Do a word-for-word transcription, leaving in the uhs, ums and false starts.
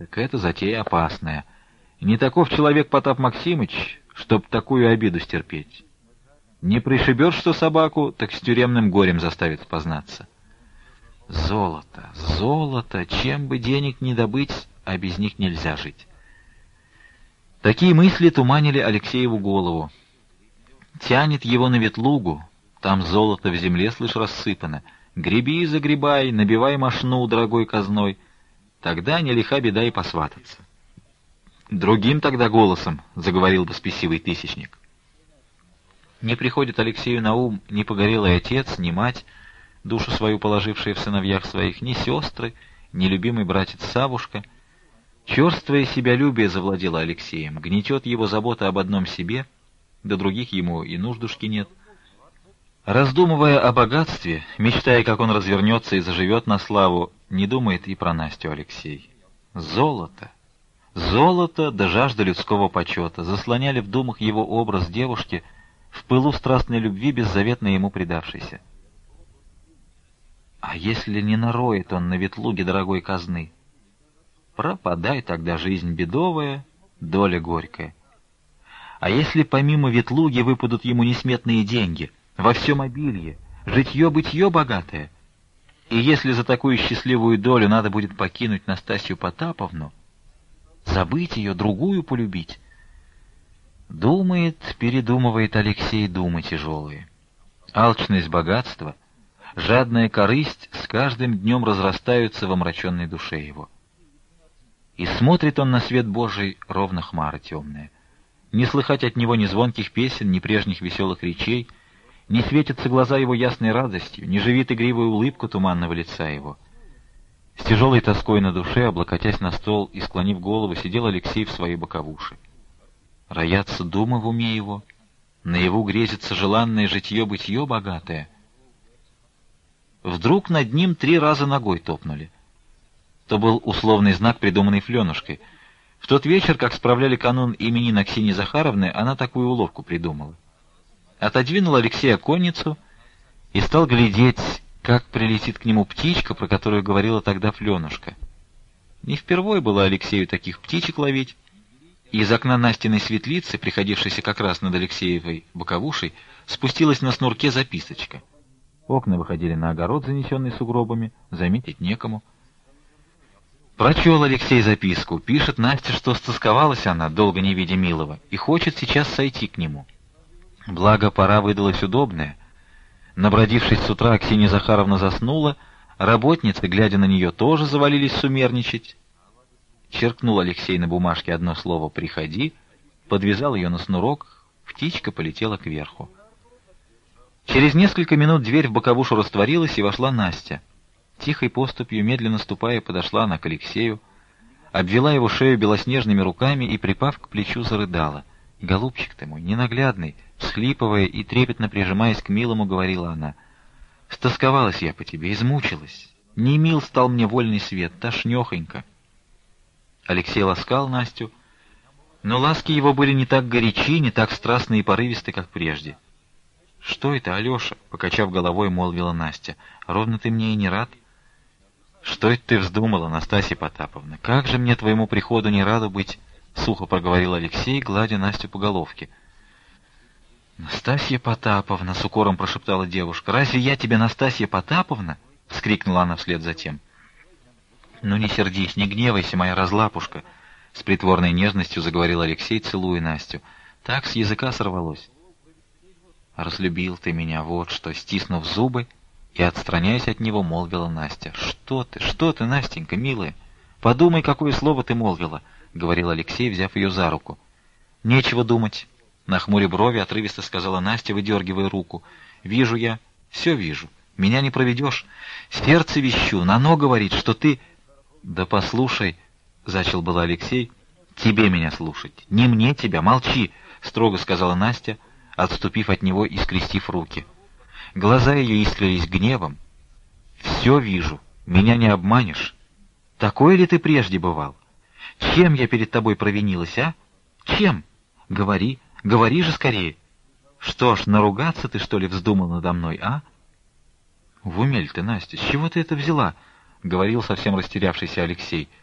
Так это затея опасная. Не таков человек Потап Максимыч, чтоб такую обиду стерпеть. Не пришибет что собаку, так с тюремным горем заставит познаться. Золото, золото, чем бы денег не добыть, а без них нельзя жить. Такие мысли туманили Алексееву голову. Тянет его на Ветлугу, там золото в земле, слышь, рассыпано. Греби, загребай, набивай мошну дорогой казной. Тогда не лиха беда и посвататься. Другим тогда голосом заговорил бы спесивый тысячник. Не приходит Алексею на ум ни погорелый отец, ни мать, душу свою положившие в сыновьях своих, ни сестры, ни любимый братец Савушка. Черствое себялюбие завладело Алексеем, гнетет его забота об одном себе, до других ему и нуждушки нет. Раздумывая о богатстве, мечтая, как он развернется и заживет на славу, не думает и про Настю Алексей. Золото, золото да жажда людского почета заслоняли в думах его образ девушки, в пылу страстной любви беззаветно ему предавшейся. А если не нароет он на Ветлуге дорогой казны? Пропадай тогда жизнь бедовая, доля горькая. А если помимо Ветлуги выпадут ему несметные деньги, во всем обилье, житье-бытье богатое, и если за такую счастливую долю надо будет покинуть Настасью Потаповну, забыть ее, другую полюбить? Думает, передумывает Алексей думы тяжелые. Алчность богатства, жадная корысть с каждым днем разрастаются в омраченной душе его. И смотрит он на свет Божий, ровно хмара темная. Не слыхать от него ни звонких песен, ни прежних веселых речей, не светятся глаза его ясной радостью, не живит игривую улыбку туманного лица его. С тяжелой тоской на душе, облокотясь на стол и склонив голову, сидел Алексей в своей боковуши. Роятся думы в уме его, наяву грезится желанное житье-бытье богатое. Вдруг над ним три раза ногой топнули. То был условный знак, придуманный Фленушкой. В тот вечер, как справляли канун именин Аксиньи Захаровны, она такую уловку придумала. Отодвинул Алексей оконницу и стал глядеть, как прилетит к нему птичка, про которую говорила тогда Фленушка. Не впервой было Алексею таких птичек ловить, и из окна Настиной светлицы, приходившейся как раз над Алексеевой боковушей, спустилась на снурке записочка. Окна выходили на огород, занесенный сугробами, заметить некому. Прочел Алексей записку. Пишет Настя, что стосковалась она, долго не видя милого, и хочет сейчас сойти к нему. Благо, пора выдалась удобная. Набродившись с утра, Аксинья Захаровна заснула, работницы, глядя на нее, тоже завалились сумерничать. Черкнул Алексей на бумажке одно слово «приходи», подвязал ее на снурок, птичка полетела кверху. Через несколько минут дверь в боковушу растворилась, и вошла Настя. Тихой поступью, медленно ступая, подошла она к Алексею, обвела его шею белоснежными руками и, припав к плечу, зарыдала. «Голубчик ты мой, ненаглядный!» Всхлипывая и трепетно прижимаясь к милому, говорила она. «Стосковалась я по тебе, измучилась. Не мил стал мне вольный свет, тошнёхонько». Алексей ласкал Настю, но ласки его были не так горячи, не так страстны и порывисты, как прежде. «Что это, Алеша?» — покачав головой, молвила Настя. «Ровно ты мне и не рад». «Что это ты вздумала, Настасья Потаповна? Как же мне твоему приходу не раду быть?» — сухо проговорил Алексей, гладя Настю по головке. «Настасья Потаповна!» — с укором прошептала девушка. «Разве я тебе Настасья Потаповна?» — вскрикнула она вслед за тем. «Ну не сердись, не гневайся, моя разлапушка!» — с притворной нежностью заговорил Алексей, целуя Настю. «Так с языка сорвалось». «Разлюбил ты меня, вот что!» — стиснув зубы и, отстраняясь от него, молвила Настя. «Что ты, что ты, Настенька, милая? Подумай, какое слово ты молвила!» — говорил Алексей, взяв ее за руку. «Нечего думать!» — нахмуря брови, отрывисто сказала Настя, выдергивая руку. «Вижу я, все вижу. Меня не проведешь. Сердце вещу, Нано говорит, что ты...» «Да послушай!» — зачал было Алексей. «Тебе меня слушать, не мне тебя, молчи!» — строго сказала Настя, отступив от него и скрестив руки. Глаза ее искрились гневом. «Все вижу, меня не обманешь. Такой ли ты прежде бывал? Чем я перед тобой провинилась, а? Чем? Говори, говори же скорее. Что ж, наругаться ты, что ли, вздумал надо мной, а?» «В уме ли ты, Настя, с чего ты это взяла?» — говорил совсем растерявшийся Алексей.